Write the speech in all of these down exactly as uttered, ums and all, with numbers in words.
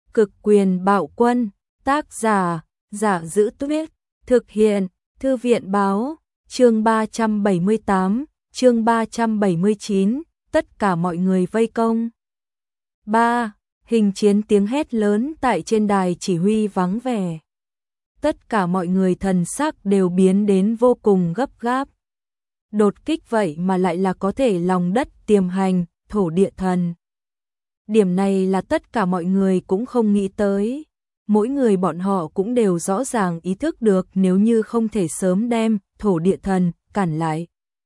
Cực quyền bạo quân, tác giả, Giả Giữ Tuyết, thực hiện, Thư viện báo, chương ba trăm bảy mươi tám, chương ba trăm bảy mươi chín, tất cả mọi người vây công. ba. Hình chiến tiếng hét lớn tại trên đài chỉ huy vắng vẻ. Tất cả mọi người thần sắc đều biến đến vô cùng gấp gáp. Đột kích vậy mà lại là có thể lòng đất tiềm hành, thổ địa thần. Điểm này là tất cả mọi người cũng không nghĩ tới. Mỗi người bọn họ cũng đều rõ ràng ý thức được nếu như không thể sớm đem thổ địa thần cản lại,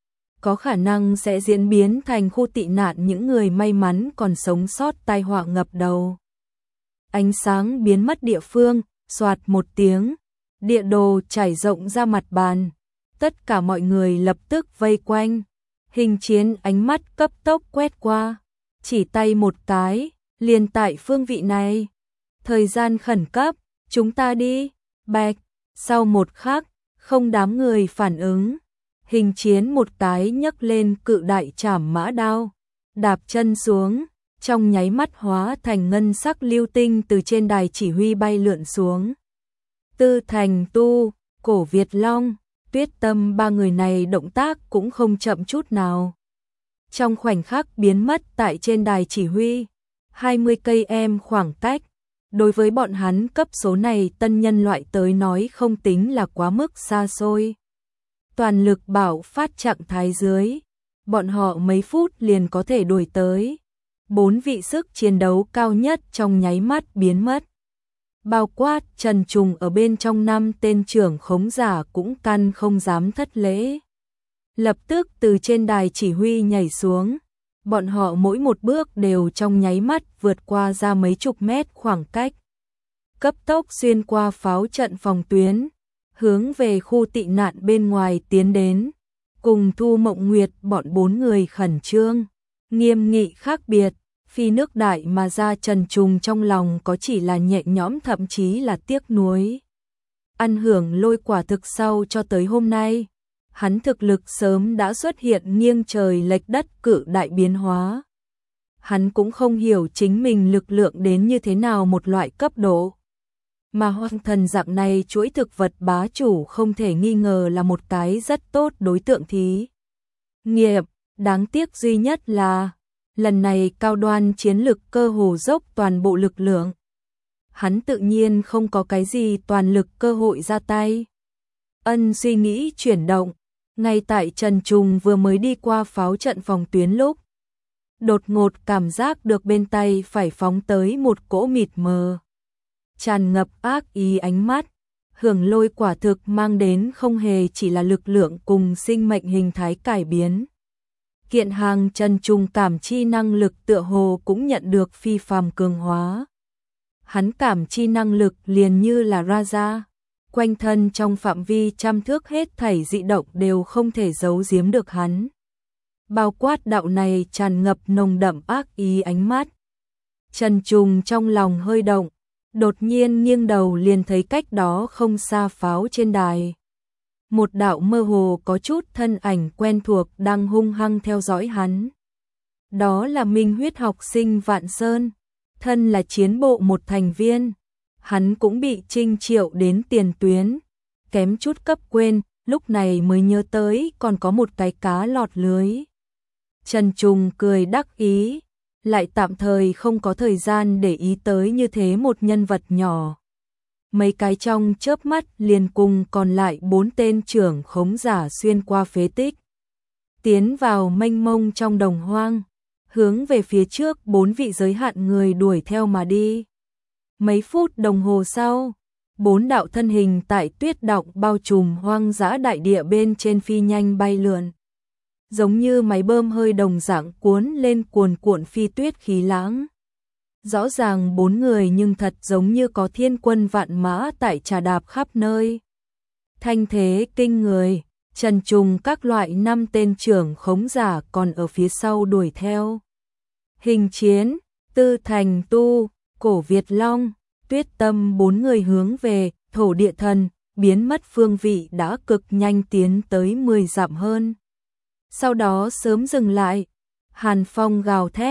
có khả năng sẽ diễn biến thành khu tị nạn những người may mắn còn sống sót tai họa ngập đầu. Ánh sáng biến mất địa phương, xoạt một tiếng, địa đồ trải rộng ra mặt bàn. Tất cả mọi người lập tức vây quanh. Hình chiến ánh mắt cấp tốc quét qua, chỉ tay một cái, liền tại phương vị này. Thời gian khẩn cấp, chúng ta đi. Bạch, sau một khắc, không đám người phản ứng. Hình chiến một cái nhấc lên cự đại trảm mã đao, đạp chân xuống, trong nháy mắt hóa thành ngân sắc lưu tinh từ trên đài chỉ huy bay lượn xuống. Tư Thành Tu, Cổ Việt Long, Tuyết Tâm ba người này động tác cũng không chậm chút nào. Trong khoảnh khắc biến mất tại trên đài chỉ huy, hai mươi cây em khoảng cách, đối với bọn hắn cấp số này tân nhân loại tới nói không tính là quá mức xa xôi. Toàn lực bảo phát trạng thái dưới, bọn họ mấy phút liền có thể đuổi tới. Bốn vị sức chiến đấu cao nhất trong nháy mắt biến mất. Bao quát Trần Trùng ở bên trong năm tên trưởng khống giả cũng căn không dám thất lễ. Lập tức từ trên đài chỉ huy nhảy xuống. Bọn họ mỗi một bước đều trong nháy mắt vượt qua ra mấy chục mét khoảng cách. Cấp tốc xuyên qua pháo trận phòng tuyến, hướng về khu tị nạn bên ngoài tiến đến. Cùng Thu Mộng Nguyệt bọn bốn người khẩn trương, nghiêm nghị khác biệt. Phi nước đại mà ra Trần Trùng trong lòng có chỉ là nhẹ nhõm thậm chí là tiếc nuối. Ăn hưởng lôi quả thực sau cho tới hôm nay, hắn thực lực sớm đã xuất hiện nghiêng trời lệch đất cự đại biến hóa. Hắn cũng không hiểu chính mình lực lượng đến như thế nào một loại cấp độ. Mà hoang thần dạng này chuỗi thực vật bá chủ không thể nghi ngờ là một cái rất tốt đối tượng thí nghiệm. Đáng tiếc duy nhất là lần này Cao Đoan chiến lực cơ hồ dốc toàn bộ lực lượng. Hắn tự nhiên không có cái gì toàn lực cơ hội ra tay. Ân suy nghĩ chuyển động, ngay tại Trần Trùng vừa mới đi qua pháo trận phòng tuyến lúc, đột ngột cảm giác được bên tay phải phóng tới một cỗ mịt mờ, tràn ngập ác ý ánh mắt. Hưởng lôi quả thực mang đến không hề chỉ là lực lượng cùng sinh mệnh hình thái cải biến. Kiện hàng Trần Trùng cảm chi năng lực tựa hồ cũng nhận được phi phàm cường hóa. Hắn cảm chi năng lực liền như là Raja, quanh thân trong phạm vi trăm thước hết thảy dị động đều không thể giấu giếm được hắn. Bao quát đạo này tràn ngập nồng đậm ác ý ánh mắt. Trần Trùng trong lòng hơi động, đột nhiên nghiêng đầu liền thấy cách đó không xa pháo trên đài. Một đạo mơ hồ có chút thân ảnh quen thuộc đang hung hăng theo dõi hắn. Đó là Minh Huyết học sinh Vạn Sơn, thân là chiến bộ một thành viên. Hắn cũng bị trinh triệu đến tiền tuyến, kém chút cấp quên, lúc này mới nhớ tới còn có một cái cá lọt lưới. Trần Trùng cười đắc ý, lại tạm thời không có thời gian để ý tới như thế một nhân vật nhỏ. Mấy cái trong chớp mắt liền cùng còn lại bốn tên trưởng khống giả xuyên qua phế tích, tiến vào mênh mông trong đồng hoang, hướng về phía trước bốn vị giới hạn người đuổi theo mà đi. Mấy phút đồng hồ sau, bốn đạo thân hình tại tuyết động bao trùm hoang dã đại địa bên trên phi nhanh bay lượn, giống như máy bơm hơi đồng dạng cuốn lên cuồn cuộn phi tuyết khí lãng. Rõ ràng bốn người nhưng thật giống như có thiên quân vạn mã tại trà đạp khắp nơi. Thanh thế kinh người, Trần Trùng các loại năm tên trưởng khống giả còn ở phía sau đuổi theo. Hình chiến, Tư Thành Tu, Cổ Việt Long, Tuyết Tâm bốn người hướng về thổ địa thần, biến mất phương vị đã cực nhanh tiến tới mười dặm hơn. Sau đó sớm dừng lại, hàn phong gào thét,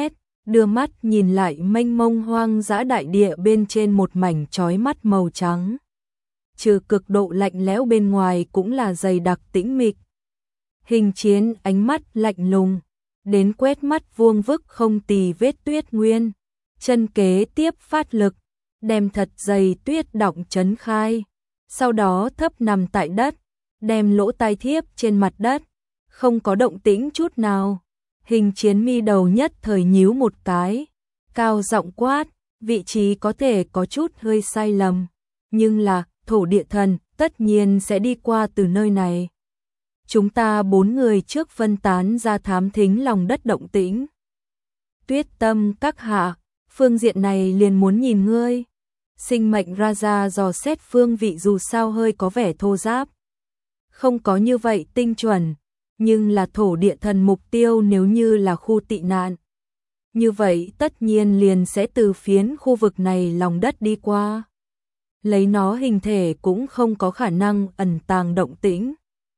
đưa mắt nhìn lại mênh mông hoang dã đại địa bên trên một mảnh chói mắt màu trắng. Trừ cực độ lạnh lẽo bên ngoài cũng là dày đặc tĩnh mịch. Hình Chiến ánh mắt lạnh lùng, đến quét mắt vuông vức không tì vết tuyết nguyên, chân kế tiếp phát lực, đem thật dày tuyết đọng chấn khai, sau đó thấp nằm tại đất, đem lỗ tai thiếp trên mặt đất, không có động tĩnh chút nào. Hình Chiến mi đầu nhất thời nhíu một cái, cao giọng quát, vị trí có thể có chút hơi sai lầm, nhưng là thổ địa thần tất nhiên sẽ đi qua từ nơi này. Chúng ta bốn người trước phân tán ra thám thính lòng đất động tĩnh. Tuyết Tâm các hạ, phương diện này liền muốn nhìn ngươi. Sinh mệnh Raja dò xét phương vị dù sao hơi có vẻ thô ráp, không có như vậy tinh chuẩn, nhưng là thổ địa thần mục tiêu nếu như là khu tị nạn, như vậy tất nhiên liền sẽ từ phiến khu vực này lòng đất đi qua. Lấy nó hình thể cũng không có khả năng ẩn tàng động tĩnh.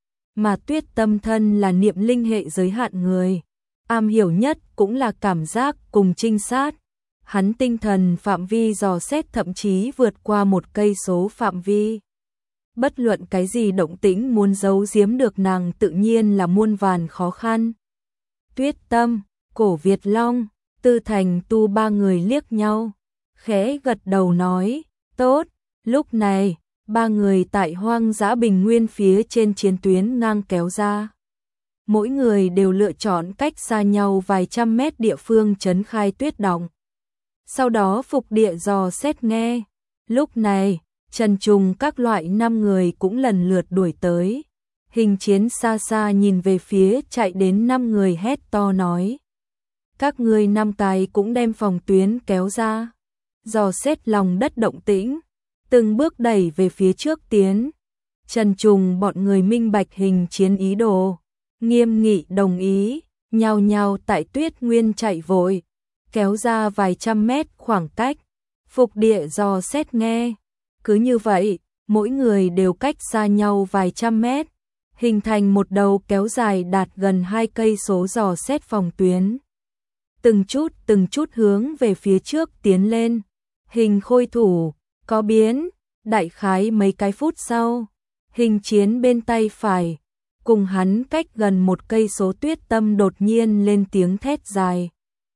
Mà Tuyết Tâm thân là niệm linh hệ giới hạn người, am hiểu nhất cũng là cảm giác cùng trinh sát. Hắn tinh thần phạm vi dò xét thậm chí vượt qua một cây số phạm vi. Bất luận cái gì động tĩnh muốn giấu giếm được nàng tự nhiên là muôn vàn khó khăn. Tuyết Tâm, Cổ Việt Long, Tư Thành Tu ba người liếc nhau, khẽ gật đầu nói, tốt. Lúc này, ba người tại hoang dã bình nguyên phía trên chiến tuyến ngang kéo ra. Mỗi người đều lựa chọn cách xa nhau vài trăm mét địa phương trấn khai tuyết đọng. Sau đó phục địa dò xét nghe. Lúc này, Trần Trùng các loại năm người cũng lần lượt đuổi tới. Hình Chiến xa xa nhìn về phía chạy đến năm người hét to nói. Các ngươi năm cái cũng đem phòng tuyến kéo ra. Dò xét lòng đất động tĩnh. Từng bước đẩy về phía trước tiến. Trần Trùng bọn người minh bạch Hình Chiến ý đồ. Nghiêm nghị đồng ý, nhao nhao tại tuyết nguyên chạy vội. Kéo ra vài trăm mét khoảng cách. Phục địa dò xét nghe. Cứ như vậy, mỗi người đều cách xa nhau vài trăm mét. Hình thành một đầu kéo dài đạt gần hai cây số dò xét phòng tuyến. Từng chút từng chút hướng về phía trước tiến lên. Hình Khôi thủ có biến, đại khái mấy cái phút sau, Hình Chiến bên tay phải, cùng hắn cách gần một cây số Tuyết Tâm đột nhiên lên tiếng thét dài.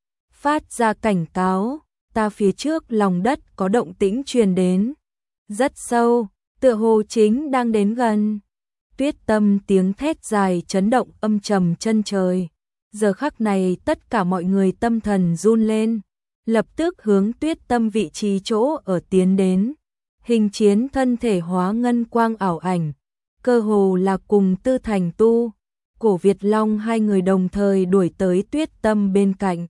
Phát ra cảnh cáo, ta phía trước lòng đất có động tĩnh truyền đến. Rất sâu, tựa hồ chính đang đến gần. Tuyết Tâm tiếng thét dài chấn động âm trầm chân trời. Giờ khắc này tất cả mọi người tâm thần run lên. Lập tức hướng Tuyết Tâm vị trí chỗ ở tiến đến. Hình Chiến thân thể hóa ngân quang ảo ảnh, cơ hồ là cùng Tư Thành Tu, Cổ Việt Long hai người đồng thời đuổi tới Tuyết Tâm bên cạnh.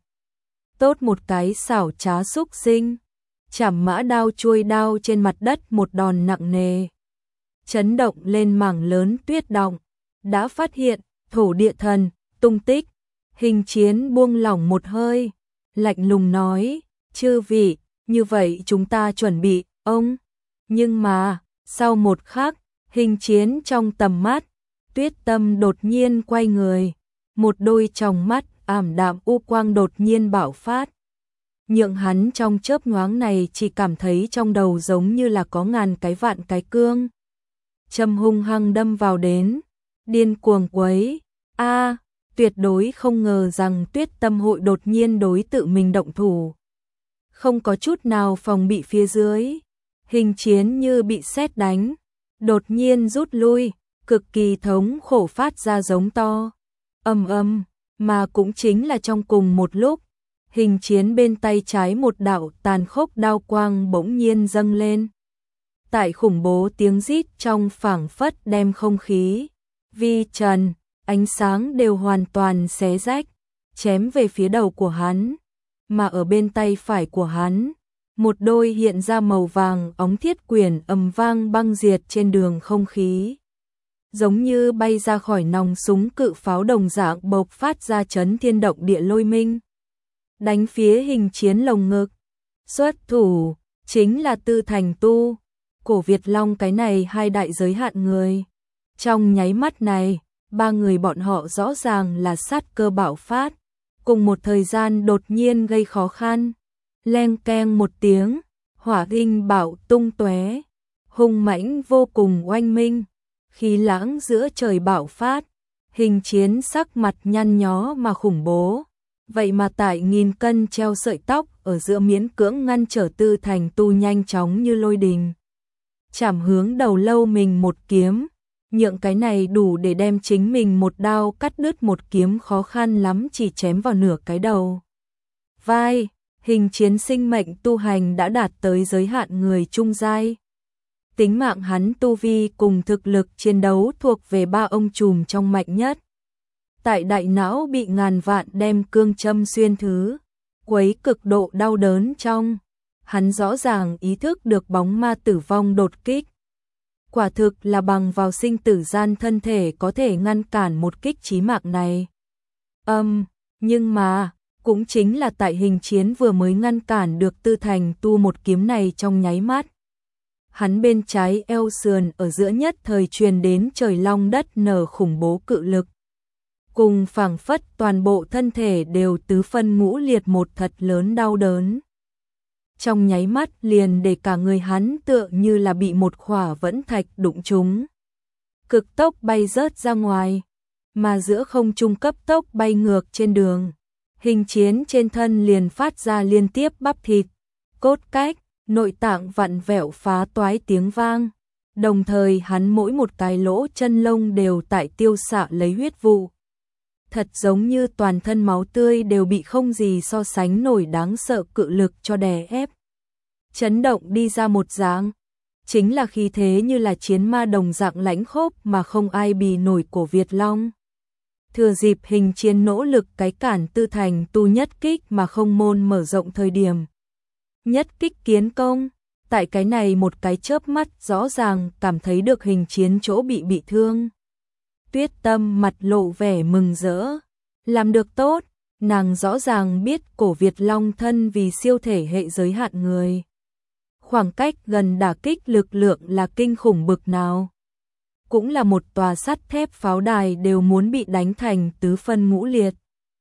Tốt một cái xảo trá xúc sinh, chảm mã đao chuôi đao trên mặt đất một đòn nặng nề. Chấn động lên mảng lớn tuyết đọng, đã phát hiện thổ địa thần, tung tích. Hình Chiến buông lỏng một hơi, lạnh lùng nói, chư vị, như vậy chúng ta chuẩn bị, ông. Nhưng mà, sau một khắc, Hình Chiến trong tầm mắt, Tuyết Tâm đột nhiên quay người, một đôi tròng mắt ảm đạm u quang đột nhiên bạo phát. Nhượng hắn trong chớp nhoáng này chỉ cảm thấy trong đầu giống như là có ngàn cái vạn cái cương. Châm hung hăng đâm vào đến, điên cuồng quấy, a tuyệt đối không ngờ rằng Tuyết Tâm hội đột nhiên đối tự mình động thủ. Không có chút nào phòng bị phía dưới, Hình Chiến như bị sét đánh, đột nhiên rút lui, cực kỳ thống khổ phát ra giống to. Ầm ầm, mà cũng chính là trong cùng một lúc, Hình Chiến bên tay trái một đạo tàn khốc đao quang bỗng nhiên dâng lên. Tại khủng bố tiếng rít trong phảng phất đem không khí, vi trần, ánh sáng đều hoàn toàn xé rách, chém về phía đầu của hắn, mà ở bên tay phải của hắn, một đôi hiện ra màu vàng óng thiết quyển ầm vang băng diệt trên đường không khí. Giống như bay ra khỏi nòng súng cự pháo đồng dạng bộc phát ra chấn thiên động địa lôi minh. Đánh phía Hình Chiến lồng ngực. Xuất thủ, chính là Tư Thành Tu, Cổ Việt Long cái này hai đại giới hạn người. Trong nháy mắt này, ba người bọn họ rõ ràng là sát cơ bạo phát. cùng một thời gian đột nhiên gây khó khăn. Leng keng một tiếng, hỏa tinh bạo tung tóe, hung mãnh vô cùng oanh minh, khí lãng giữa trời bạo phát, Hình Chiến sắc mặt nhăn nhó mà khủng bố. Vậy mà tại nghìn cân treo sợi tóc ở giữa miễn cưỡng ngăn trở Tư Thành Tu nhanh chóng như lôi đình. Chảm hướng đầu lâu mình một kiếm, nhượng cái này đủ để đem chính mình một đao cắt đứt một kiếm khó khăn lắm chỉ chém vào nửa cái đầu. Vai, Hình Chiến sinh mệnh tu hành đã đạt tới giới hạn người trung giai. Tính mạng hắn tu vi cùng thực lực chiến đấu thuộc về ba ông trùm trong mạnh nhất. Tại đại não bị ngàn vạn đem cương châm xuyên thứ, quấy cực độ đau đớn trong. Hắn rõ ràng ý thức được bóng ma tử vong đột kích. Quả thực là bằng vào sinh tử gian thân thể có thể ngăn cản một kích chí mạng này. Âm, um, nhưng mà, cũng chính là tại Hình Chiến vừa mới ngăn cản được Tư Thành Tu một kiếm này trong nháy mắt. Hắn bên trái eo sườn ở giữa nhất thời truyền đến trời long đất nở khủng bố cự lực. Cùng phảng phất toàn bộ thân thể đều tứ phân ngũ liệt một thật lớn đau đớn. Trong nháy mắt liền để cả người hắn tựa như là bị một khỏa vẫn thạch đụng trúng. Cực tốc bay rớt ra ngoài, mà giữa không trung cấp tốc bay ngược trên đường. Hình Chiến trên thân liền phát ra liên tiếp bắp thịt, cốt cách, nội tạng vặn vẹo phá toái tiếng vang. Đồng thời hắn mỗi một cái lỗ chân lông đều tại tiêu xạ lấy huyết vụ. Thật giống như toàn thân máu tươi đều bị không gì so sánh nổi đáng sợ cự lực cho đè ép. Chấn động đi ra một dáng, chính là khí thế như là chiến ma đồng dạng lãnh khốc mà không ai bì nổi của Việt Long. Thừa dịp Hình Chiến nỗ lực cái cản Tư Thành Tu nhất kích mà không môn mở rộng thời điểm. Nhất kích kiến công, tại cái này một cái chớp mắt rõ ràng cảm thấy được Hình Chiến chỗ bị bị thương. Tuyết Tâm mặt lộ vẻ mừng rỡ, làm được tốt, nàng rõ ràng biết cổ Việt Long thân vì siêu thể hệ giới hạn người. Khoảng cách gần đả kích lực lượng là kinh khủng bực nào. Cũng là một tòa sắt thép pháo đài đều muốn bị đánh thành tứ phân ngũ liệt.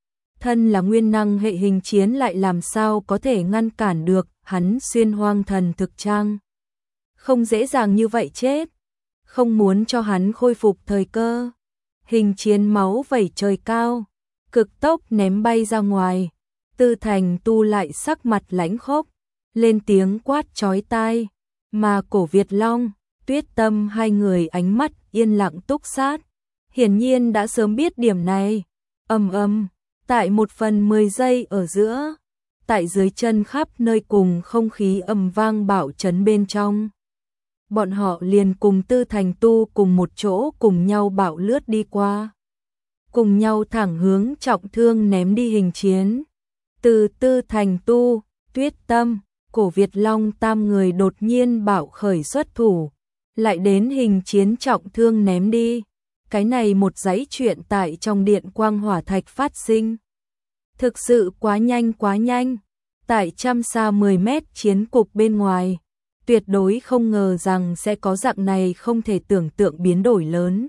Thân là nguyên năng hệ Hình Chiến lại làm sao có thể ngăn cản được hắn xuyên hoang thần thực trang. Không dễ dàng như vậy chết, không muốn cho hắn khôi phục thời cơ. Hình Chiến máu vẩy trời cao, cực tốc ném bay ra ngoài. Tư Thành Tu lại sắc mặt lãnh khốc, lên tiếng quát chói tai, mà cổ Việt Long, Tuyết Tâm hai người ánh mắt yên lặng túc sát, hiển nhiên đã sớm biết điểm này. Ầm ầm, tại một phần mười giây ở giữa, tại dưới chân khắp nơi cùng không khí ầm vang bạo chấn bên trong. Bọn họ liền cùng Tư Thành Tu cùng một chỗ cùng nhau bạo lướt đi qua. Cùng nhau thẳng hướng trọng thương ném đi Hình Chiến. Từ Tư Thành Tu, Tuyết Tâm, cổ Việt Long tam người đột nhiên bạo khởi xuất thủ. Lại đến Hình Chiến trọng thương ném đi. Cái này một dãy chuyện tại trong điện quang hỏa thạch phát sinh. Thực sự quá nhanh quá nhanh. Tại trăm xa mười mét chiến cục bên ngoài. Tuyệt đối không ngờ rằng sẽ có dạng này không thể tưởng tượng biến đổi lớn.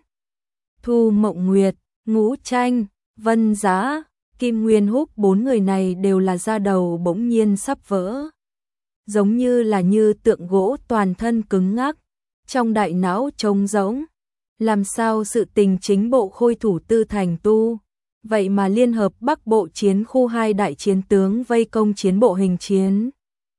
Thu Mộng Nguyệt, Ngũ Tranh, Vân Giá, Kim Nguyên Húc bốn người này đều là da đầu bỗng nhiên sắp vỡ. Giống như là như tượng gỗ toàn thân cứng ngắc, trong đại não trống rỗng. Làm sao sự tình chính bộ khôi thủ Tư Thành Tu, vậy mà liên hợp Bắc Bộ chiến khu hai đại chiến tướng vây công chiến bộ Hình Chiến.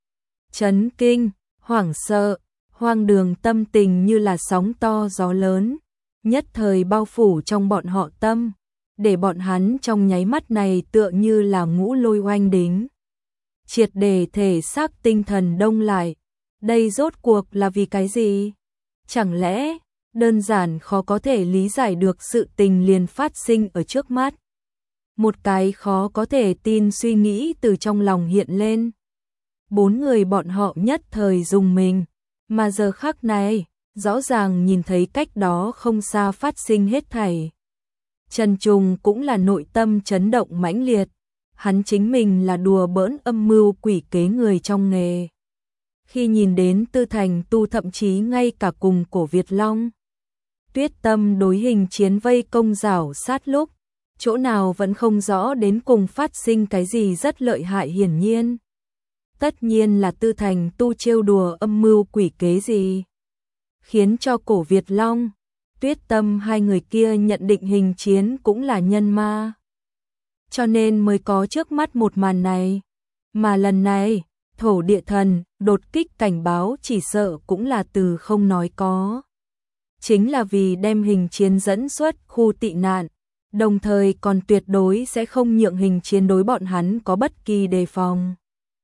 Chấn kinh, hoảng sợ, hoang đường tâm tình như là sóng to gió lớn, nhất thời bao phủ trong bọn họ tâm, để bọn hắn trong nháy mắt này tựa như là ngũ lôi oanh đính. Triệt để thể xác tinh thần đông lại, đây rốt cuộc là vì cái gì? Chẳng lẽ, đơn giản khó có thể lý giải được sự tình liền phát sinh ở trước mắt. Một cái khó có thể tin suy nghĩ từ trong lòng hiện lên. Bốn người bọn họ nhất thời dùng mình, mà giờ khắc này, rõ ràng nhìn thấy cách đó không xa phát sinh hết thảy. Trần Trùng cũng là nội tâm chấn động mãnh liệt, hắn chính mình là đùa bỡn âm mưu quỷ kế người trong nghề. Khi nhìn đến Tư Thành Tu thậm chí ngay cả cùng cổ Việt Long, Tuyết Tâm đối Hình Chiến vây công rảo sát lúc, chỗ nào vẫn không rõ đến cùng phát sinh cái gì rất lợi hại hiển nhiên. Tất nhiên là Tư Thành Tu trêu đùa âm mưu quỷ kế gì, khiến cho Cổ Việt Long, Tuyết Tâm hai người kia nhận định Hình Chiến cũng là nhân ma. Cho nên mới có trước mắt một màn này. Mà lần này, thổ địa thần, đột kích cảnh báo chỉ sợ cũng là từ không nói có. Chính là vì đem Hình Chiến dẫn xuất khu tị nạn, đồng thời còn tuyệt đối sẽ không nhượng Hình Chiến đối bọn hắn có bất kỳ đề phòng.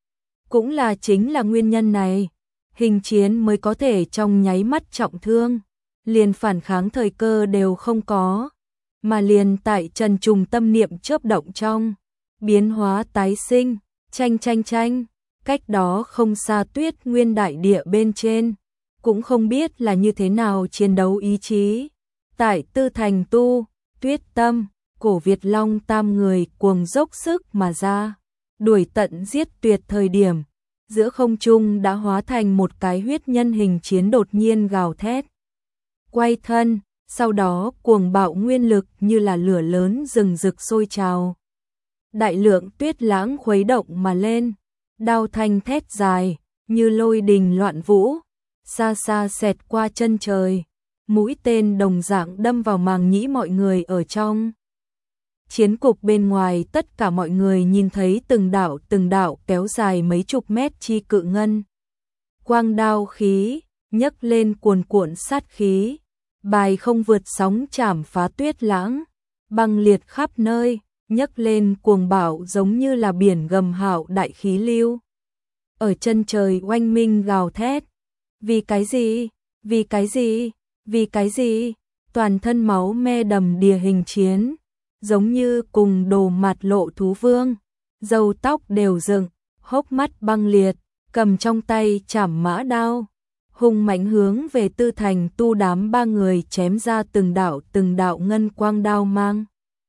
Cũng là chính là nguyên nhân này, Hình Chiến mới có thể trong nháy mắt trọng thương, liền phản kháng thời cơ đều không có, mà liền tại trần trùng tâm niệm chớp động trong, biến hóa tái sinh, tranh tranh tranh, cách đó không xa Tuyết Nguyên đại địa bên trên, cũng không biết là như thế nào chiến đấu ý chí. Tại Tư Thành Tu, Tuyết Tâm, Cổ Việt Long tam người cuồng dốc sức mà ra, đuổi tận giết tuyệt thời điểm, giữa không trung đã hóa thành một cái huyết nhân Hình Chiến đột nhiên gào thét. Quay thân, sau đó cuồng bạo nguyên lực như là lửa lớn rừng rực sôi trào. Đại lượng tuyết lãng khuấy động mà lên, đao thanh thét dài, như lôi đình loạn vũ, xa xa xẹt qua chân trời, mũi tên đồng dạng đâm vào màng nhĩ mọi người ở trong. Chiến cục bên ngoài tất cả mọi người nhìn thấy từng đạo từng đạo kéo dài mấy chục mét chi cự ngân. Quang đao khí, nhấc lên cuồn cuộn sát khí, bài không vượt sóng chảm phá tuyết lãng, băng liệt khắp nơi, nhấc lên cuồng bạo giống như là biển gầm hạo đại khí lưu. Ở chân trời oanh minh gào thét. Vì cái gì? Vì cái gì? Vì cái gì? Toàn thân máu me đầm đìa Hình Chiến, giống như cùng đồ mặt lộ thú vương, râu tóc đều dựng, hốc mắt băng liệt, cầm trong tay chảm mã đao, hung mãnh hướng về Tư Thành Tu đám ba người chém ra từng đạo từng đạo ngân quang đao mang.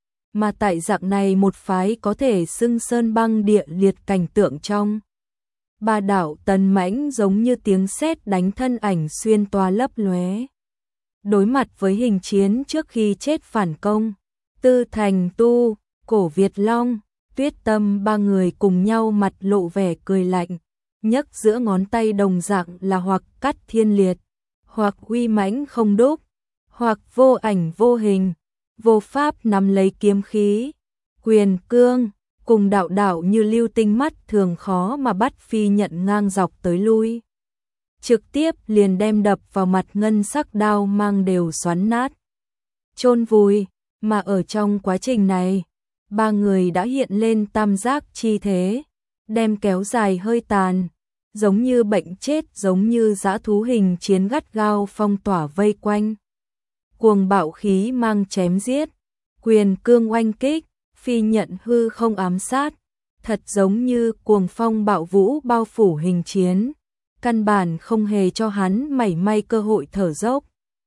Mà tại dạng này một phái có thể xưng sơn băng địa liệt cảnh tượng trong, ba đạo tần mãnh giống như tiếng sét đánh thân ảnh xuyên toa lấp lóe. Đối mặt với Hình Chiến trước khi chết phản công, Tư Thành Tu, Cổ Việt Long, Tuyết Tâm ba người cùng nhau mặt lộ vẻ cười lạnh, nhấc giữa ngón tay đồng dạng là hoặc cắt thiên liệt, hoặc uy mãnh không đúc, hoặc vô ảnh vô hình, vô pháp nắm lấy kiếm khí, quyền cương, cùng đạo đạo như lưu tinh mắt thường khó mà bắt phi nhận ngang dọc tới lui. Trực tiếp liền đem đập vào mặt ngân sắc đao mang đều xoắn nát, chôn vùi, mà ở trong quá trình này, ba người đã hiện lên tam giác chi thế, đem kéo dài hơi tàn, giống như bệnh chết giống như dã thú Hình Chiến gắt gao phong tỏa vây quanh. Cuồng bạo khí mang chém giết, quyền cương oanh kích, phi nhận hư không ám sát, thật giống như cuồng phong bạo vũ bao phủ Hình Chiến, căn bản không hề cho hắn mảy may cơ hội thở dốc.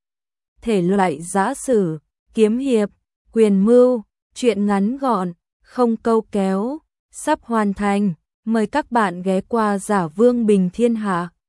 Thể loại giã sử, kiếm hiệp, quyền mưu, truyện ngắn gọn, không câu kéo, sắp hoàn thành, mời các bạn ghé qua Giả Vương Bình Thiên Hạ.